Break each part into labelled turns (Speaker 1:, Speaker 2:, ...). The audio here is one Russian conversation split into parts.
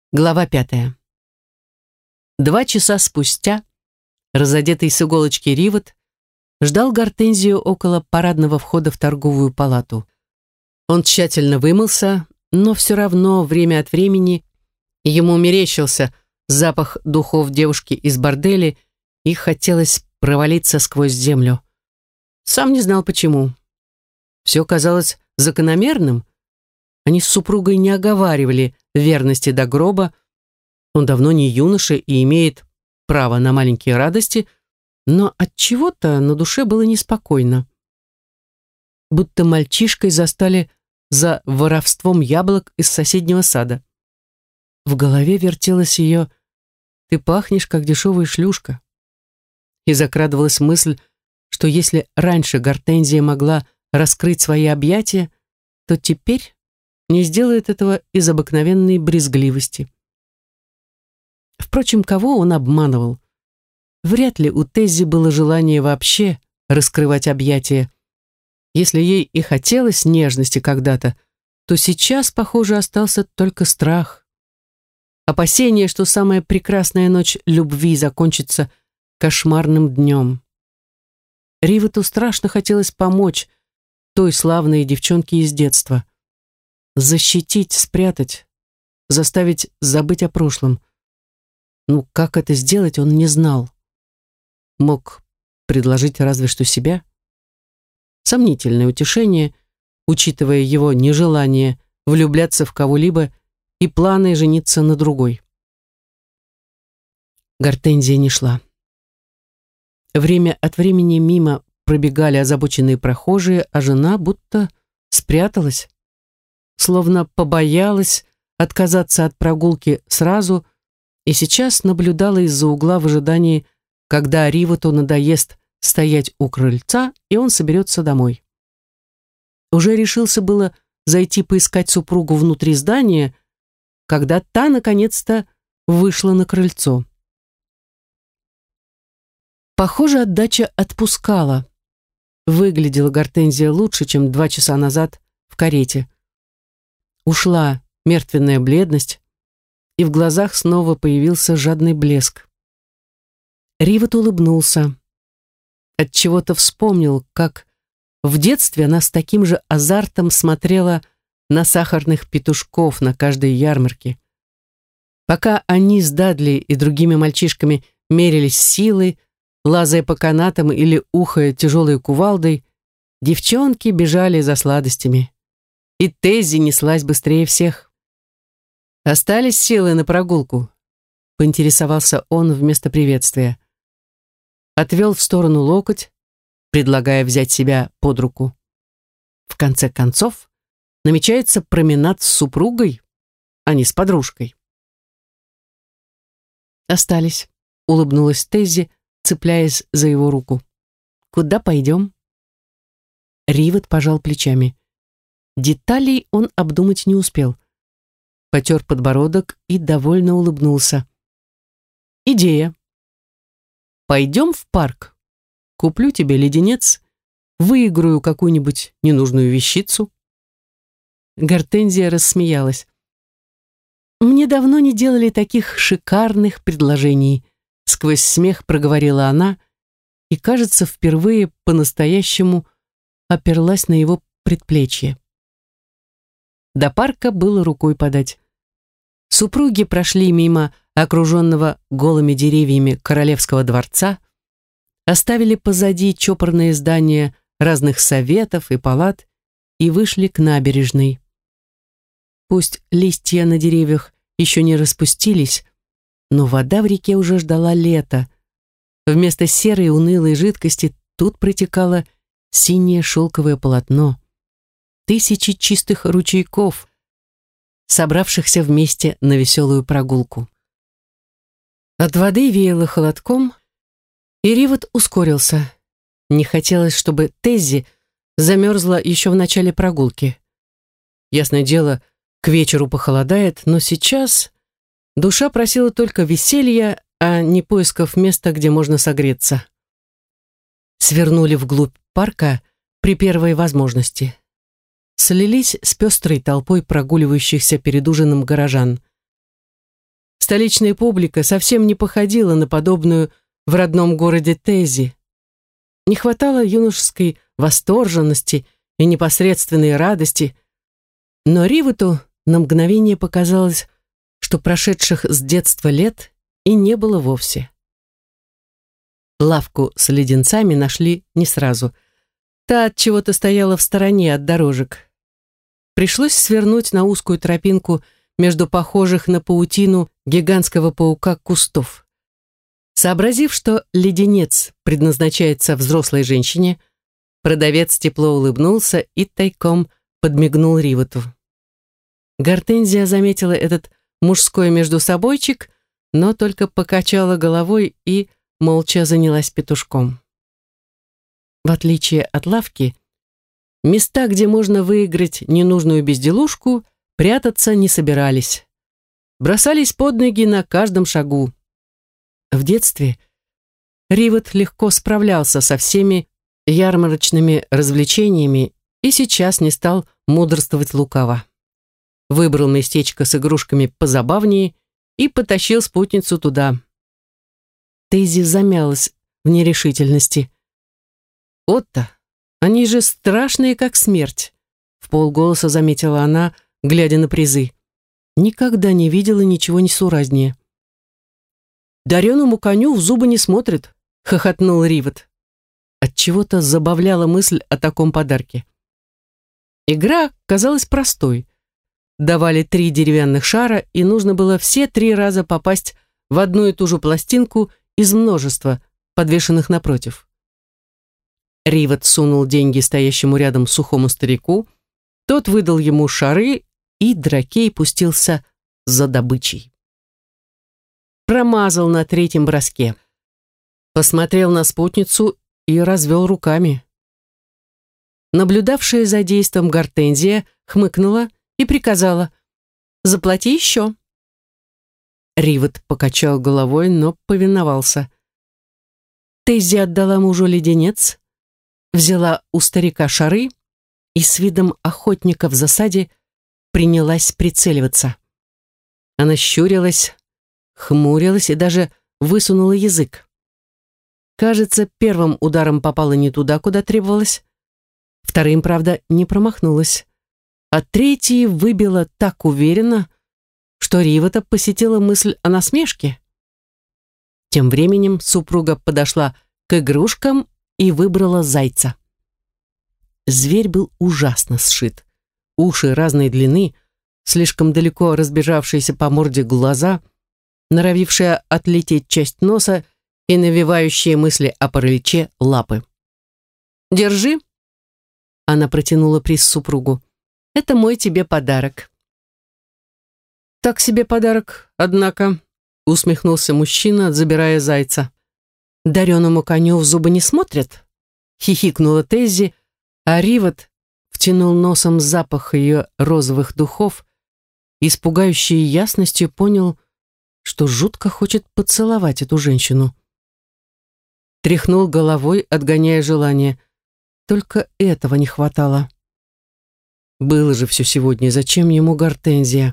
Speaker 1: Глава 5. 2 часа спустя, разодетый с иголочки Ривот, ждал Гортензию около парадного входа в торговую палату. Он тщательно вымылся, но все равно время от времени ему мерещился запах духов девушки из борделя, и хотелось провалиться сквозь землю. Сам не знал почему. Все казалось закономерным. Они с супругой не оговаривали верности до гроба. Он давно не юноша и имеет право на маленькие радости, но от чего-то на душе было неспокойно. Будто мальчишкой застали за воровством яблок из соседнего сада. В голове вертелась ее «Ты пахнешь, как дешевая шлюшка». И закрадывалась мысль, что если раньше Гортензия могла раскрыть свои объятия, то теперь не сделает этого из обыкновенной брезгливости. Впрочем, кого он обманывал? Вряд ли у Теззи было желание вообще раскрывать объятия. Если ей и хотелось нежности когда-то, то сейчас, похоже, остался только страх. Опасение, что самая прекрасная ночь любви закончится кошмарным днем. Ривоту страшно хотелось помочь той славной девчонке из детства. Защитить, спрятать, заставить забыть о прошлом. Ну, как это сделать, он не знал. Мог предложить разве что себя. Сомнительное утешение, учитывая его нежелание влюбляться в кого-либо и планы жениться на другой. Гортензия не шла. Время от времени мимо пробегали озабоченные прохожие, а жена будто спряталась. Словно побоялась отказаться от прогулки сразу и сейчас наблюдала из-за угла в ожидании, когда Ривоту надоест стоять у крыльца, и он соберется домой. Уже решился было зайти поискать супругу внутри здания, когда та наконец-то вышла на крыльцо. Похоже, отдача отпускала. Выглядела Гортензия лучше, чем 2 часа назад в карете. Ушла мертвенная бледность, и в глазах снова появился жадный блеск. Ривот улыбнулся. Отчего-то вспомнил, как в детстве она с таким же азартом смотрела на сахарных петушков на каждой ярмарке. Пока они с Дадли и другими мальчишками мерились силой, лазая по канатам или ухая тяжелой кувалдой, девчонки бежали за сладостями. И Теззи неслась быстрее всех. «Остались силы на прогулку?» — поинтересовался он вместо приветствия. Отвел в сторону локоть, предлагая взять себя под руку. В конце концов, намечается променад с супругой, а не с подружкой. «Остались», — улыбнулась Теззи, цепляясь за его руку. «Куда пойдем?» Ривот пожал плечами. Деталей он обдумать не успел. Потер подбородок и довольно улыбнулся. «Идея. Пойдем в парк. Куплю тебе леденец, выиграю какую-нибудь ненужную вещицу». Гортензия рассмеялась. «Мне давно не делали таких шикарных предложений», — сквозь смех проговорила она и, кажется, впервые по-настоящему оперлась на его предплечье. До парка было рукой подать. Супруги прошли мимо окруженного голыми деревьями королевского дворца, оставили позади чопорные здания разных советов и палат и вышли к набережной. Пусть листья на деревьях еще не распустились, но вода в реке уже ждала лета. Вместо серой унылой жидкости тут протекало синее шелковое полотно. Тысячи чистых ручейков, собравшихся вместе на веселую прогулку. От воды веяло холодком, и Ривот ускорился. Не хотелось, чтобы Теззи замерзла еще в начале прогулки. Ясное дело, к вечеру похолодает, но сейчас душа просила только веселья, а не поисков места, где можно согреться. Свернули вглубь парка при первой возможности. Слились с пестрой толпой прогуливающихся перед ужином горожан. столичная публика совсем не походила на подобную в родном городе Теззи. Не хватало юношеской восторженности и непосредственной радости, но Ривоту на мгновение показалось, что прошедших с детства лет и не было вовсе. Лавку с леденцами нашли не сразу. Та от чего-то стояла в стороне от дорожек. Пришлось свернуть на узкую тропинку между похожих на паутину гигантского паука кустов. Сообразив, что леденец предназначается взрослой женщине, продавец тепло улыбнулся и тайком подмигнул Ривоту. Гортензия заметила этот мужской междусобойчик, но только покачала головой и молча занялась петушком. В отличие от лавки, места, где можно выиграть ненужную безделушку, прятаться не собирались. Бросались под ноги на каждом шагу. В детстве Ривот легко справлялся со всеми ярмарочными развлечениями и сейчас не стал мудрствовать лукаво. Выбрал местечко с игрушками позабавнее и потащил спутницу туда. Дейзи замялась в нерешительности. «Отто, они же страшные, как смерть», — вполголоса заметила она, глядя на призы. Никогда не видела ничего несуразнее. «Дареному коню в зубы не смотрит», — хохотнул Ривот. Отчего-то забавляла мысль о таком подарке. Игра казалась простой. Давали 3 деревянных шара, и нужно было все 3 раза попасть в одну и ту же пластинку из множества, подвешенных напротив. Ривот сунул деньги стоящему рядом сухому старику, тот выдал ему шары, и Дракей пустился за добычей. Промазал на 3-м броске. Посмотрел на спутницу и развел руками. Наблюдавшая за действом Гортензия хмыкнула и приказала: «Заплати еще». Ривот покачал головой, но повиновался. Теззи отдала мужу леденец, взяла у старика шары и с видом охотника в засаде принялась прицеливаться. Она щурилась, хмурилась и даже высунула язык. Кажется, первым ударом попала не туда, куда требовалось. Вторым, правда, не промахнулась. А третий выбила так уверенно, что Ривота посетила мысль о насмешке. Тем временем супруга подошла к игрушкам и выбрала зайца. Зверь был ужасно сшит. Уши разной длины, слишком далеко разбежавшиеся по морде глаза, норовившая отлететь часть носа и навевающие мысли о параличе лапы. «Держи!» Она протянула приз супругу. «Это мой тебе подарок». «Так себе подарок, однако», — усмехнулся мужчина, забирая зайца. «Дареному коню в зубы не смотрят?» — хихикнула Теззи, а Ривот втянул носом запах ее розовых духов и с пугающей ясностью понял, что жутко хочет поцеловать эту женщину. Тряхнул головой, отгоняя желание. Только этого не хватало. Было же все сегодня, зачем ему Гортензия?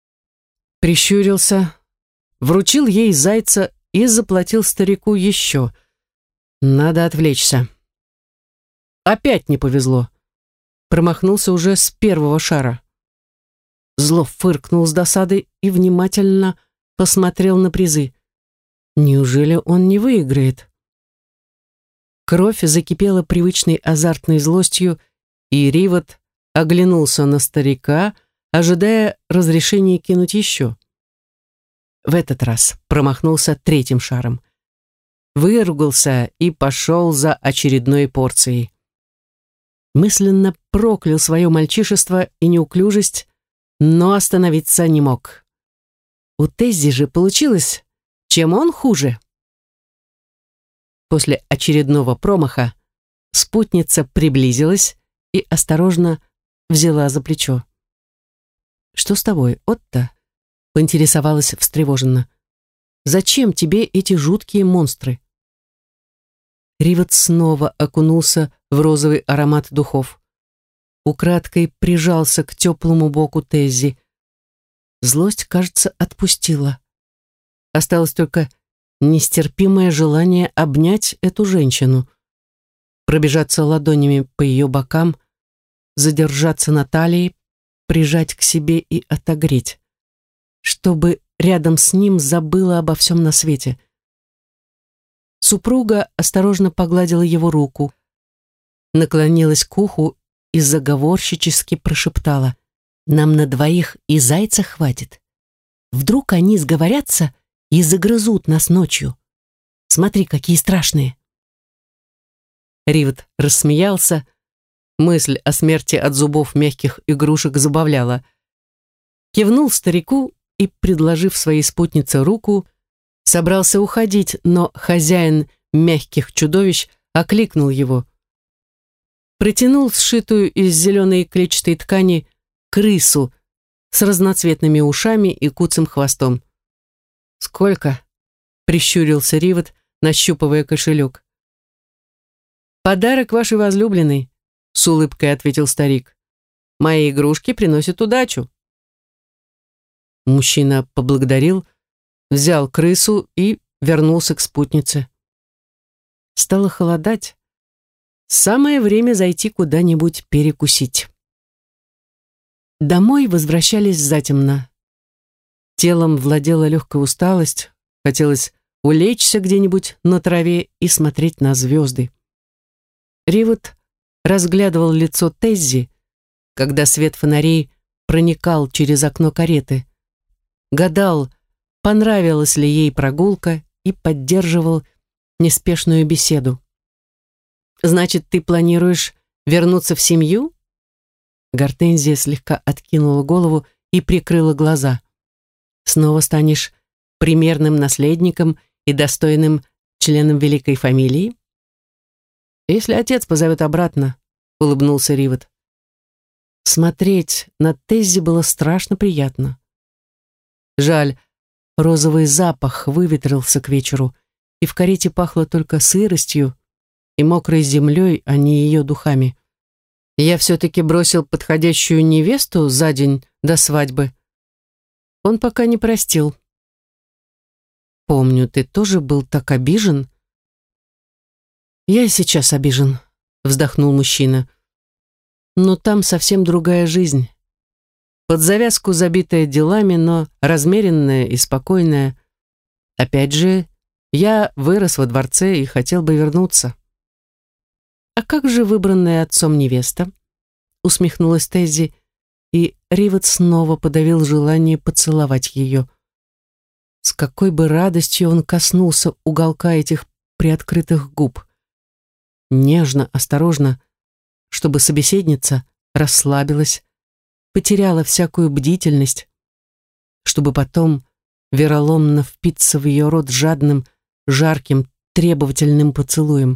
Speaker 1: Прищурился, вручил ей зайца и заплатил старику еще. Надо отвлечься. Опять не повезло. Промахнулся уже с 1-го шара. Зло фыркнул с досады и внимательно посмотрел на призы. Неужели он не выиграет? Кровь закипела привычной азартной злостью, и Ривот оглянулся на старика, ожидая разрешения кинуть еще. В этот раз промахнулся 3-м шаром. Выругался и пошел за очередной порцией. Мысленно проклял свое мальчишество и неуклюжесть, но остановиться не мог. У Теззи же получилось, чем он хуже. После очередного промаха спутница приблизилась и осторожно взяла за плечо. «Что с тобой, Отто?» — поинтересовалась встревоженно. «Зачем тебе эти жуткие монстры?» Ривот снова окунулся в розовый аромат духов. Украдкой прижался к теплому боку Теззи. Злость, кажется, отпустила. Осталось только нестерпимое желание обнять эту женщину, пробежаться ладонями по ее бокам, задержаться на талии, прижать к себе и отогреть, чтобы рядом с ним забыла обо всем на свете. Супруга осторожно погладила его руку, наклонилась к уху и заговорщически прошептала: «Нам на двоих и зайца хватит. Вдруг они сговорятся и загрызут нас ночью. Смотри, какие страшные». Ривет рассмеялся. Мысль о смерти от зубов мягких игрушек забавляла. Кивнул старику и, предложив своей спутнице руку, собрался уходить, но хозяин мягких чудовищ окликнул его. Протянул сшитую из зеленой клетчатой ткани крысу с разноцветными ушами и куцым хвостом. «Сколько?» — прищурился Ривет, нащупывая кошелек. «Подарок вашей возлюбленной», — с улыбкой ответил старик. «Мои игрушки приносят удачу». Мужчина поблагодарил, взял крысу и вернулся к спутнице. Стало холодать. Самое время зайти куда-нибудь перекусить. Домой возвращались затемно. Телом владела легкая усталость, хотелось улечься где-нибудь на траве и смотреть на звезды. Ривет разглядывал лицо Теззи, когда свет фонарей проникал через окно кареты, гадал, понравилась ли ей прогулка, и поддерживал неспешную беседу. «Значит, ты планируешь вернуться в семью?» Гортензия слегка откинула голову и прикрыла глаза. «Снова станешь примерным наследником и достойным членом великой фамилии?» «Если отец позовет обратно», — улыбнулся Ривет. Смотреть на Теззи было страшно приятно. Жаль, розовый запах выветрился к вечеру, и в карете пахло только сыростью и мокрой землей, а не ее духами. Я все-таки бросил подходящую невесту за день до свадьбы. Он пока не простил. «Помню, ты тоже был так обижен». «Я и сейчас обижен», — вздохнул мужчина. «Но там совсем другая жизнь. Под завязку забитая делами, но размеренная и спокойная. Опять же, я вырос во дворце и хотел бы вернуться». «А как же выбранная отцом невеста?» — усмехнулась Теззи, и Ривет снова подавил желание поцеловать ее. С какой бы радостью он коснулся уголка этих приоткрытых губ. Нежно, осторожно, чтобы собеседница расслабилась, потеряла всякую бдительность, чтобы потом вероломно впиться в ее рот жадным, жарким, требовательным поцелуем.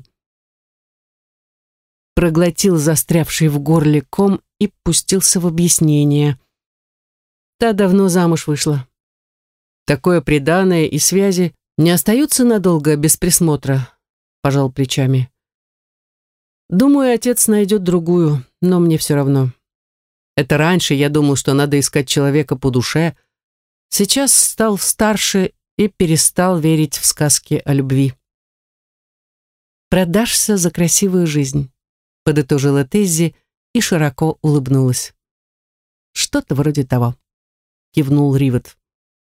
Speaker 1: Проглотил застрявший в горле ком и пустился в объяснение. Та давно замуж вышла. Такое приданое и связи не остаются надолго без присмотра, пожал плечами. Думаю, отец найдет другую, но мне все равно. Это раньше я думал, что надо искать человека по душе. Сейчас стал старше и перестал верить в сказки о любви. «Продашься за красивую жизнь», — подытожила Теззи и широко улыбнулась. «Что-то вроде того», — кивнул Ривет.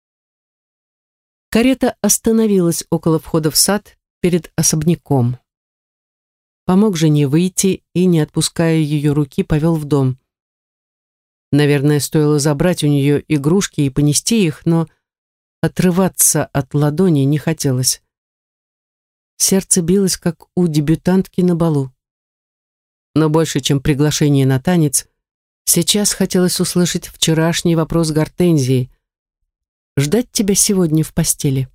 Speaker 1: Карета остановилась около входа в сад перед особняком. Помог жене выйти и, не отпуская ее руки, повел в дом. Наверное, стоило забрать у нее игрушки и понести их, но отрываться от ладони не хотелось. Сердце билось, как у дебютантки на балу. Но больше, чем приглашение на танец, сейчас хотелось услышать вчерашний вопрос Гортензии: «Ждать тебя сегодня в постели?»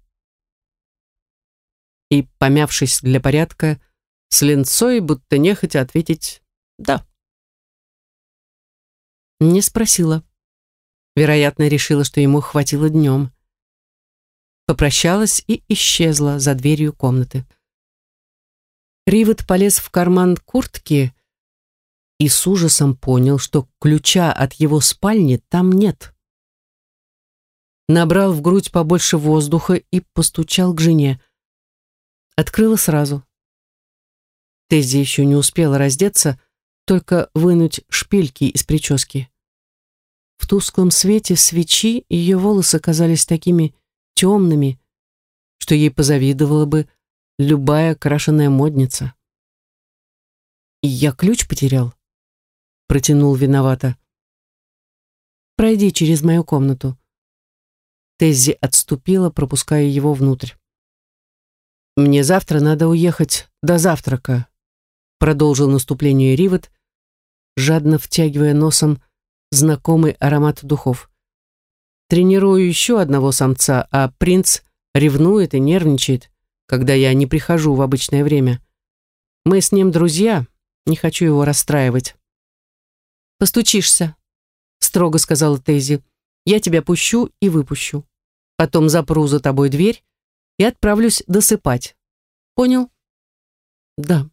Speaker 1: И, помявшись для порядка, с линцой, будто нехотя ответить «да». Не спросила. Вероятно, решила, что ему хватило днем. Попрощалась и исчезла за дверью комнаты. Ривет полез в карман куртки и с ужасом понял, что ключа от его спальни там нет. набрал в грудь побольше воздуха и постучал к жене. Открыла сразу. Теззи еще не успела раздеться, только вынуть шпильки из прически. В тусклом свете свечи ее волосы казались такими темными, что ей позавидовала бы любая крашеная модница. «Я ключ потерял», — протянул виновато. «Пройди через мою комнату». Теззи отступила, пропуская его внутрь. «Мне завтра надо уехать до завтрака», — продолжил наступление Ривет, жадно втягивая носом знакомый аромат духов. «Тренирую еще одного самца, а принц ревнует и нервничает, когда я не прихожу в обычное время. Мы с ним друзья, не хочу его расстраивать». «Постучишься», — строго сказала Теззи. «Я тебя пущу и выпущу. Потом запру за тобой дверь и отправлюсь досыпать. Понял?» «Да».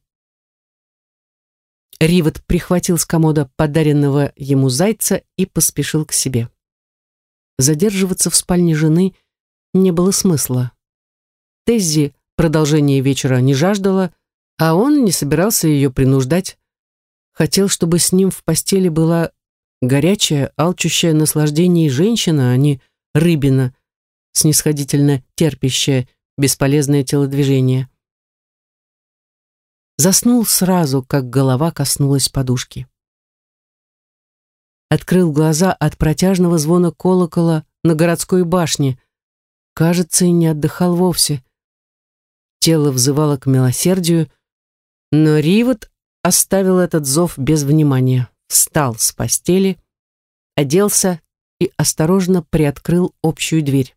Speaker 1: Ривет прихватил с комода подаренного ему зайца и поспешил к себе. Задерживаться в спальне жены не было смысла. Теззи продолжение вечера не жаждала, а он не собирался ее принуждать. Хотел, чтобы с ним в постели была горячая, алчущая наслаждение женщина, а не рыбина, снисходительно терпящая бесполезное телодвижение. Заснул сразу, как голова коснулась подушки. Открыл глаза от протяжного звона колокола на городской башне. Кажется, и не отдыхал вовсе. Тело взывало к милосердию, но Ривет оставил этот зов без внимания, встал с постели, оделся и осторожно приоткрыл общую дверь.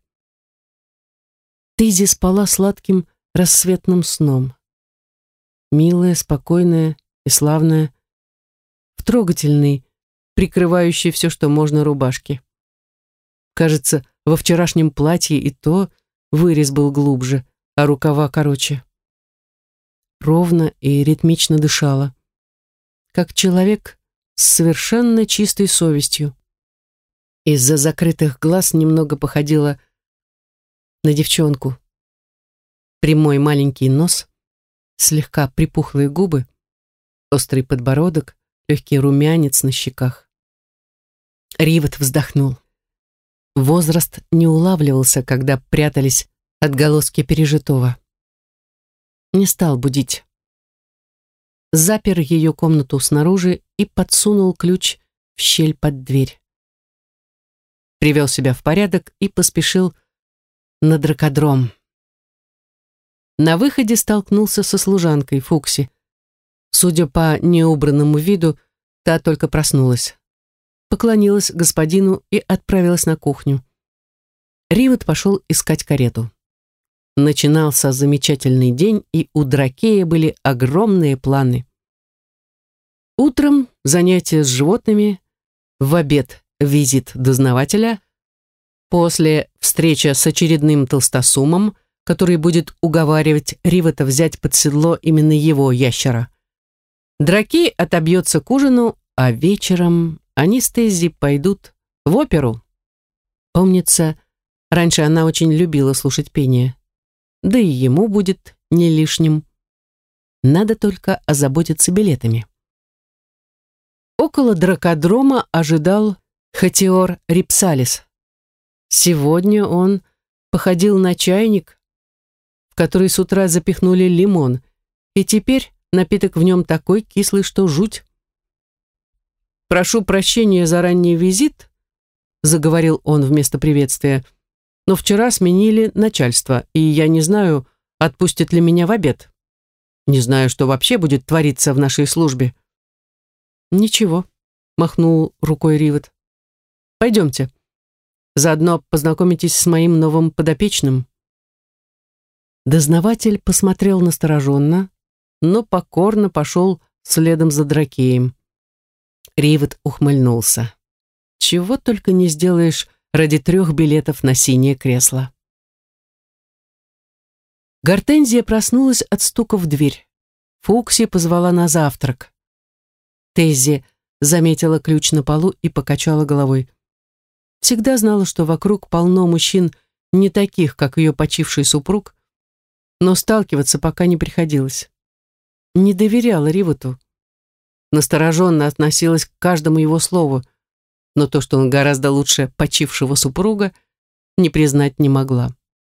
Speaker 1: Теззи спала сладким рассветным сном. Милая, спокойная и славная, в трогательной, прикрывающей все, что можно, рубашке. Кажется, во вчерашнем платье и то вырез был глубже, а рукава короче. Ровно и ритмично дышала, как человек с совершенно чистой совестью. Из-за закрытых глаз немного походила на девчонку. Прямой маленький нос, слегка припухлые губы, острый подбородок, легкий румянец на щеках. Ривет вздохнул. Возраст не улавливался, когда прятались отголоски пережитого. Не стал будить. Запер ее комнату снаружи и подсунул ключ в щель под дверь. Привел себя в порядок и поспешил на дракодром. На выходе столкнулся со служанкой Фукси. Судя по неубранному виду, та только проснулась. Поклонилась господину и отправилась на кухню. Ривет пошел искать карету. Начинался замечательный день, и у Дракея были огромные планы. Утром занятия с животными, в обед визит дознавателя, после встреча с очередным толстосумом, который будет уговаривать Ривета взять под седло именно его ящера. Дракей отобьется к ужину, а вечером они с Теззи пойдут в оперу. Помнится, раньше она очень любила слушать пение. Да и ему будет не лишним. Надо только озаботиться билетами. Около дракодрома ожидал Хатиор Рипсалис. Сегодня он походил на чайник, в который с утра запихнули лимон, и теперь напиток в нем такой кислый, что жуть. «Прошу прощения за ранний визит», — заговорил он вместо приветствия, «но вчера сменили начальство, и я не знаю, отпустят ли меня в обед. Не знаю, что вообще будет твориться в нашей службе». «Ничего», — махнул рукой Ривет. «Пойдемте. Заодно познакомитесь с моим новым подопечным». Дознаватель посмотрел настороженно, но покорно пошел следом за Дракеем. Ривет ухмыльнулся. Чего только не сделаешь ради 3 билетов на синее кресло. Гортензия проснулась от стука в дверь. Фукси позвала на завтрак. Теззи заметила ключ на полу и покачала головой. всегда знала, что вокруг полно мужчин не таких, как ее почивший супруг, но сталкиваться пока не приходилось. Не доверяла Ривоту, настороженно относилась к каждому его слову, но то, что он гораздо лучше почившего супруга, не признать не могла.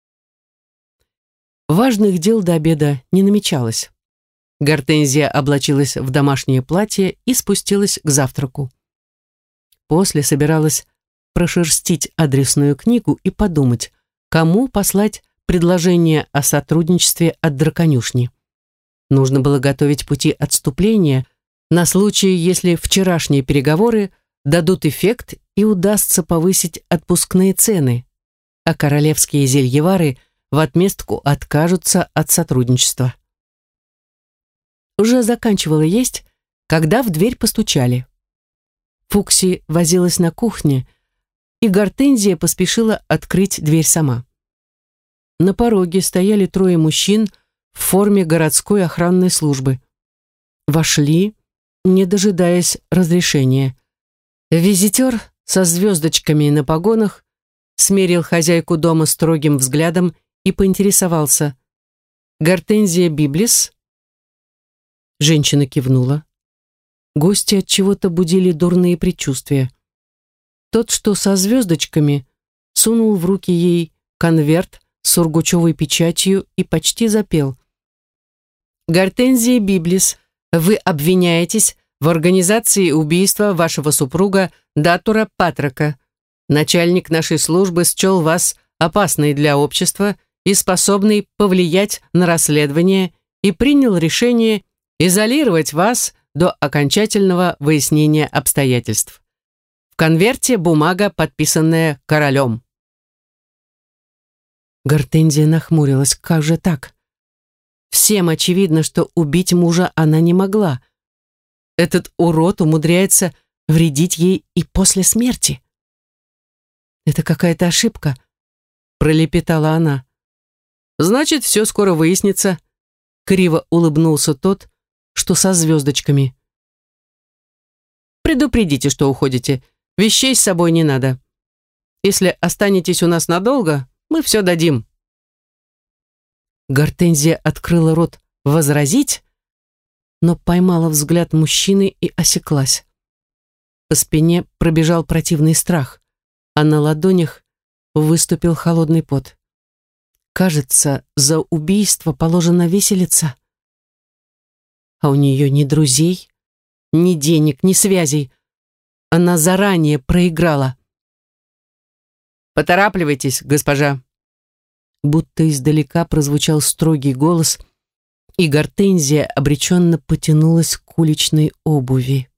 Speaker 1: Важных дел до обеда не намечалось. Гортензия облачилась в домашнее платье и спустилась к завтраку. После собиралась прошерстить адресную книгу и подумать, кому послать предложение о сотрудничестве от драконюшни. Нужно было готовить пути отступления на случай, если вчерашние переговоры дадут эффект и удастся повысить отпускные цены, а королевские зельевары в отместку откажутся от сотрудничества. Уже заканчивала есть, когда в дверь постучали. Фукси возилась на кухне, и Гортензия поспешила открыть дверь сама. На пороге стояли трое мужчин в форме городской охранной службы. Вошли, не дожидаясь разрешения. Визитер со звездочками на погонах смерил хозяйку дома строгим взглядом и поинтересовался: «Гортензия Библис?» Женщина кивнула. Гости от чего-то будили дурные предчувствия. Тот, что со звездочками, сунул в руки ей конверт с сургучевой печатью и почти запел: «Гортензия Библис, вы обвиняетесь в организации убийства вашего супруга Датура Патрака. Начальник нашей службы счел вас опасной для общества и способной повлиять на расследование и принял решение изолировать вас до окончательного выяснения обстоятельств. В конверте бумага, подписанная королем». Гортензия нахмурилась. Как же так? Всем очевидно, что убить мужа она не могла. Этот урод умудряется вредить ей и после смерти. «Это какая-то ошибка», — пролепетала она. «Значит, все скоро выяснится», — криво улыбнулся тот, что со звездочками. «Предупредите, что уходите. Вещей с собой не надо. Если останетесь у нас надолго, мы все дадим». Гортензия открыла рот возразить, но поймала взгляд мужчины и осеклась. По спине пробежал противный страх, а на ладонях выступил холодный пот. Кажется, за убийство положено виселица. А у нее ни друзей, ни денег, ни связей. Она заранее проиграла. «Поторапливайтесь, госпожа!» Будто издалека прозвучал строгий голос, и Гортензия обреченно потянулась к уличной обуви.